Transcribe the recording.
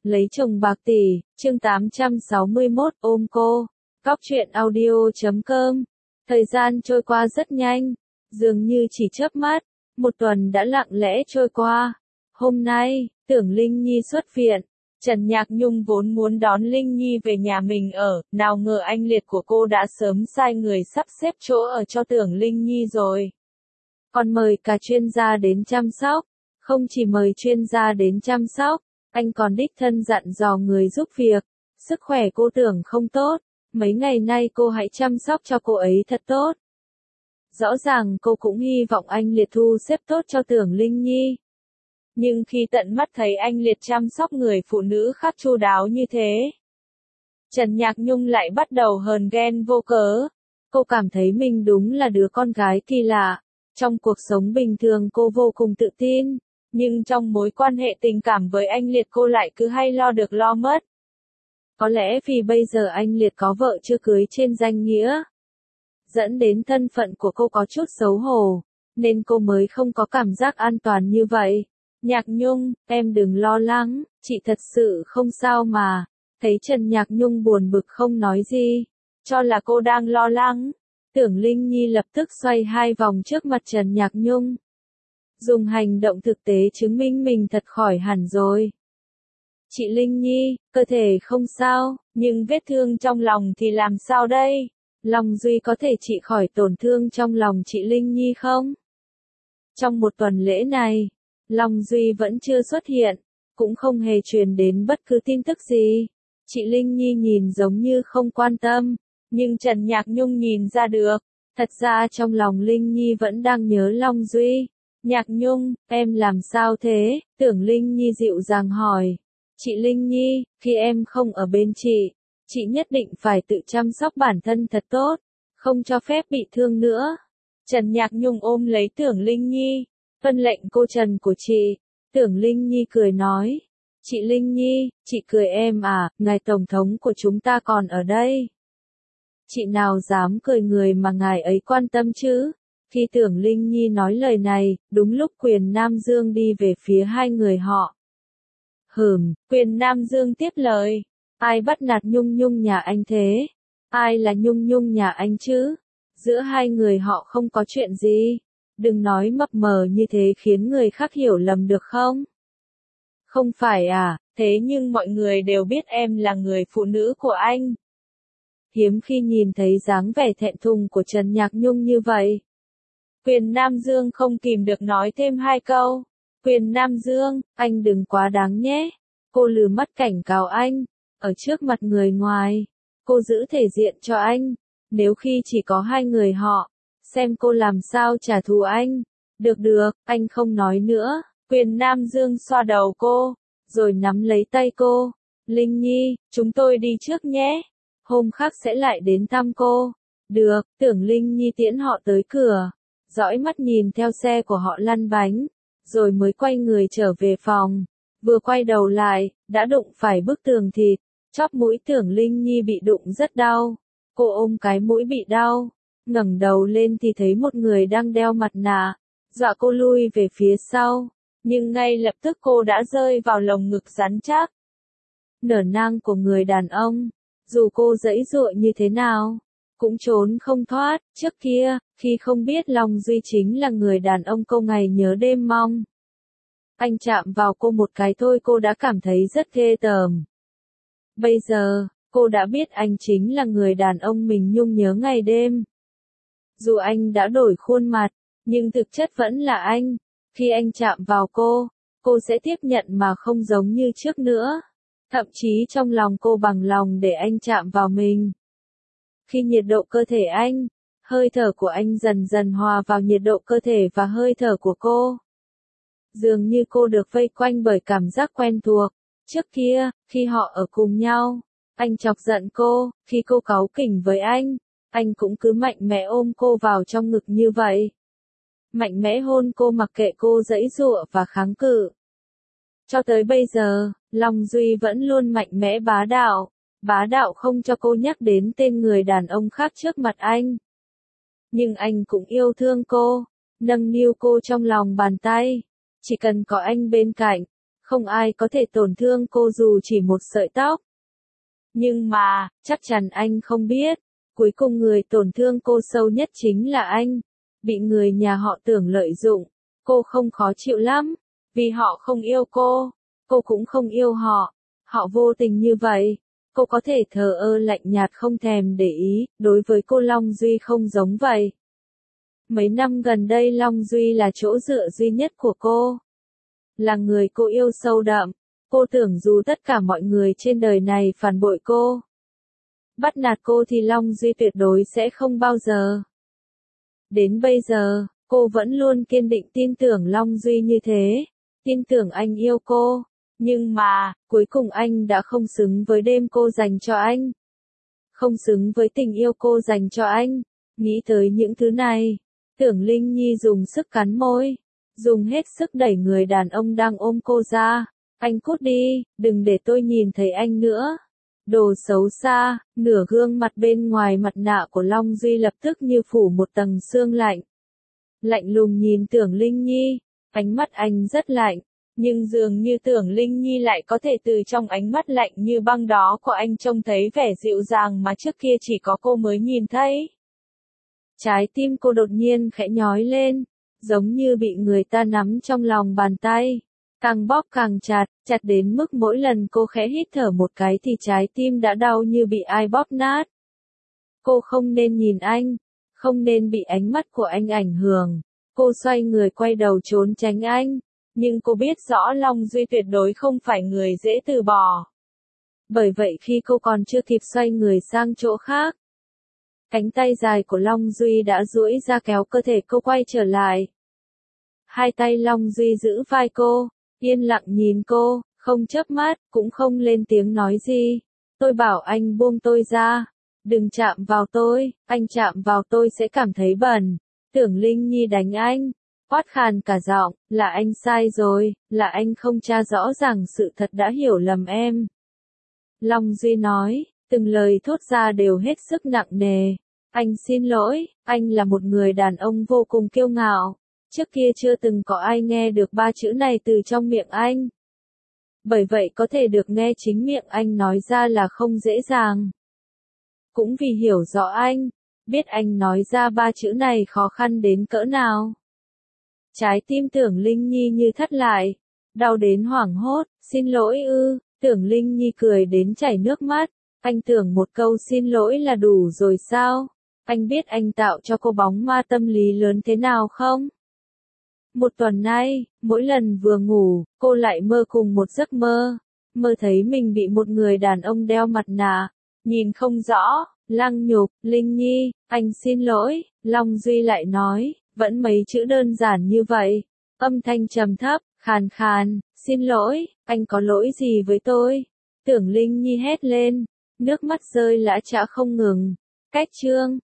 Lấy chồng bạc tỷ, chương 861, ôm cô. Góc truyện audio.com. Thời gian trôi qua rất nhanh, dường như chỉ chớp mắt, một tuần đã lặng lẽ trôi qua. Hôm nay, Tưởng Linh Nhi xuất viện. Trần Nhạc Nhung vốn muốn đón Linh Nhi về nhà mình ở, nào ngờ anh liệt của cô đã sớm sai người sắp xếp chỗ ở cho Tưởng Linh Nhi rồi. Còn mời cả chuyên gia đến chăm sóc. Không chỉ mời chuyên gia đến chăm sóc, anh còn đích thân dặn dò người giúp việc. Sức khỏe cô Tưởng không tốt, mấy ngày nay cô hãy chăm sóc cho cô ấy thật tốt. Rõ ràng cô cũng hy vọng anh Liệt thu xếp tốt cho Tưởng Linh Nhi. Nhưng khi tận mắt thấy anh Liệt chăm sóc người phụ nữ khác chu đáo như thế, Trần Nhạc Nhung lại bắt đầu hờn ghen vô cớ. Cô cảm thấy mình đúng là đứa con gái kỳ lạ. Trong cuộc sống bình thường cô vô cùng tự tin, nhưng trong mối quan hệ tình cảm với anh Liệt cô lại cứ hay lo được lo mất. Có lẽ vì bây giờ anh Liệt có vợ chưa cưới trên danh nghĩa, dẫn đến thân phận của cô có chút xấu hổ, nên cô mới không có cảm giác an toàn như vậy. Nhạc Nhung, em đừng lo lắng, chị thật sự không sao mà. Thấy Trần Nhạc Nhung buồn bực không nói gì, cho là cô đang lo lắng. Tưởng Linh Nhi lập tức xoay hai vòng trước mặt Trần Nhạc Nhung. Dùng hành động thực tế chứng minh mình thật khỏi hẳn rồi. Chị Linh Nhi, cơ thể không sao, nhưng vết thương trong lòng thì làm sao đây? Long Duy có thể trị khỏi tổn thương trong lòng chị Linh Nhi không? Trong một tuần lễ này, Long Duy vẫn chưa xuất hiện, cũng không hề truyền đến bất cứ tin tức gì. Chị Linh Nhi nhìn giống như không quan tâm, nhưng Trần Nhạc Nhung nhìn ra được, thật ra trong lòng Linh Nhi vẫn đang nhớ Long Duy. Nhạc Nhung, em làm sao thế? Tưởng Linh Nhi dịu dàng hỏi. Chị Linh Nhi, khi em không ở bên chị nhất định phải tự chăm sóc bản thân thật tốt, không cho phép bị thương nữa. Trần Nhạc Nhung ôm lấy Tưởng Linh Nhi, vâng lệnh cô Trần của chị. Tưởng Linh Nhi cười nói. Chị Linh Nhi, chị cười em à, ngài Tổng thống của chúng ta còn ở đây. Chị nào dám cười người mà ngài ấy quan tâm chứ? Khi Tưởng Linh Nhi nói lời này, đúng lúc Quyền Nam Dương đi về phía hai người họ. Quyền Nam Dương tiếp lời. Ai bắt nạt Nhung Nhung nhà anh thế? Ai là Nhung Nhung nhà anh chứ? Giữa hai người họ không có chuyện gì. Đừng nói mập mờ như thế khiến người khác hiểu lầm được không? Không phải à, thế nhưng mọi người đều biết em là người phụ nữ của anh. Hiếm khi nhìn thấy dáng vẻ thẹn thùng của Trần Nhạc Nhung như vậy. Quyền Nam Dương không kìm được nói thêm hai câu. Quyền Nam Dương, anh đừng quá đáng nhé. Cô lừ mắt cảnh cáo anh. Ở trước mặt người ngoài, cô giữ thể diện cho anh. Nếu khi chỉ có hai người họ, xem cô làm sao trả thù anh. Được, anh không nói nữa. Quyền Nam Dương xoa đầu cô, rồi nắm lấy tay cô. Linh Nhi, chúng tôi đi trước nhé. Hôm khác sẽ lại đến thăm cô. Được, Tưởng Linh Nhi tiễn họ tới cửa, dõi mắt nhìn theo xe của họ lăn bánh, rồi mới quay người trở về phòng. Vừa quay đầu lại, đã đụng phải bức tường thịt, chóp mũi Tưởng Linh Nhi bị đụng rất đau. Cô ôm cái mũi bị đau, ngẩng đầu lên thì thấy một người đang đeo mặt nạ, dọa cô lui về phía sau, nhưng ngay lập tức cô đã rơi vào lồng ngực rắn chắc. Nở nang của người đàn ông, dù cô giãy giụa như thế nào, cũng trốn không thoát. Trước kia, khi không biết Long Duy chính là người đàn ông cô ngày nhớ đêm mong, anh chạm vào cô một cái thôi cô đã cảm thấy rất ghê tởm. Bây giờ, cô đã biết anh chính là người đàn ông mình nhung nhớ ngày đêm. Dù anh đã đổi khuôn mặt, nhưng thực chất vẫn là anh. Khi anh chạm vào cô sẽ tiếp nhận mà không giống như trước nữa. Thậm chí trong lòng cô bằng lòng để anh chạm vào mình. Khi nhiệt độ cơ thể anh, hơi thở của anh dần dần hòa vào nhiệt độ cơ thể và hơi thở của cô. Dường như cô được vây quanh bởi cảm giác quen thuộc. Trước kia, khi họ ở cùng nhau, anh chọc giận cô, khi cô cáu kỉnh với anh cũng cứ mạnh mẽ ôm cô vào trong ngực như vậy. Mạnh mẽ hôn cô mặc kệ cô giãy giụa và kháng cự. Cho tới bây giờ, Long Duy vẫn luôn mạnh mẽ bá đạo không cho cô nhắc đến tên người đàn ông khác trước mặt anh. Nhưng anh cũng yêu thương cô, nâng niu cô trong lòng bàn tay. Chỉ cần có anh bên cạnh, Không ai có thể tổn thương cô dù chỉ một sợi tóc. Nhưng mà, chắc chắn anh không biết, cuối cùng người tổn thương cô sâu nhất chính là anh. Bị người nhà họ Tưởng lợi dụng, cô không khó chịu lắm, vì họ không yêu cô cũng không yêu họ. Họ vô tình như vậy, cô có thể thờ ơ lạnh nhạt không thèm để ý, đối với cô Long Duy không giống vậy. Mấy năm gần đây Long Duy là chỗ dựa duy nhất của cô. Là người cô yêu sâu đậm. Cô tưởng dù tất cả mọi người trên đời này phản bội cô, bắt nạt cô thì Long Duy tuyệt đối sẽ không bao giờ. Đến bây giờ, cô vẫn luôn kiên định tin tưởng Long Duy như thế, tin tưởng anh yêu cô. Nhưng mà, cuối cùng anh đã không xứng với đêm cô dành cho anh. Không xứng với tình yêu cô dành cho anh. Nghĩ tới những thứ này, Tưởng Linh Nhi dùng sức cắn môi, dùng hết sức đẩy người đàn ông đang ôm cô ra. Anh cút đi, đừng để tôi nhìn thấy anh nữa. Đồ xấu xa, nửa gương mặt bên ngoài mặt nạ của Long Duy lập tức như phủ một tầng sương lạnh. Lạnh lùng nhìn Tưởng Linh Nhi, ánh mắt anh rất lạnh, nhưng dường như Tưởng Linh Nhi lại có thể từ trong ánh mắt lạnh như băng đó của anh trông thấy vẻ dịu dàng mà trước kia chỉ có cô mới nhìn thấy. Trái tim cô đột nhiên khẽ nhói lên, giống như bị người ta nắm trong lòng bàn tay. Càng bóp càng chặt, chặt đến mức mỗi lần cô khẽ hít thở một cái thì trái tim đã đau như bị ai bóp nát. Cô không nên nhìn anh, không nên bị ánh mắt của anh ảnh hưởng. Cô xoay người quay đầu trốn tránh anh, nhưng cô biết rõ Long Duy tuyệt đối không phải người dễ từ bỏ. Bởi vậy khi cô còn chưa kịp xoay người sang chỗ khác, cánh tay dài của Long Duy đã duỗi ra kéo cơ thể cô quay trở lại. Hai tay Long Duy giữ vai cô, yên lặng nhìn cô, không chớp mắt, cũng không lên tiếng nói gì. Tôi bảo anh buông tôi ra, đừng chạm vào tôi, anh chạm vào tôi sẽ cảm thấy bẩn. Tưởng Linh Nhi đánh anh, quát khàn cả giọng, là anh sai rồi, là anh không tra rõ ràng sự thật đã hiểu lầm em. Long Duy nói, từng lời thốt ra đều hết sức nặng nề. Anh xin lỗi, anh là một người đàn ông vô cùng kiêu ngạo. Trước kia chưa từng có ai nghe được ba chữ này từ trong miệng anh. Bởi vậy có thể được nghe chính miệng anh nói ra là không dễ dàng. Cũng vì hiểu rõ anh, biết anh nói ra ba chữ này khó khăn đến cỡ nào. Trái tim Tưởng Linh Nhi như thắt lại, đau đến hoảng hốt, xin lỗi ư, Tưởng Linh Nhi cười đến chảy nước mắt. Anh tưởng một câu xin lỗi là đủ rồi sao? Anh biết anh tạo cho cô bóng ma tâm lý lớn thế nào không? Một tuần nay, mỗi lần vừa ngủ, cô lại mơ cùng một giấc mơ. Mơ thấy mình bị một người đàn ông đeo mặt nạ, nhìn không rõ, lăng nhục, Linh Nhi, anh xin lỗi, Long Duy lại nói, vẫn mấy chữ đơn giản như vậy. Âm thanh trầm thấp, khàn khàn, xin lỗi, anh có lỗi gì với tôi? Tưởng Linh Nhi hét lên, nước mắt rơi lã chã không ngừng. Cách chương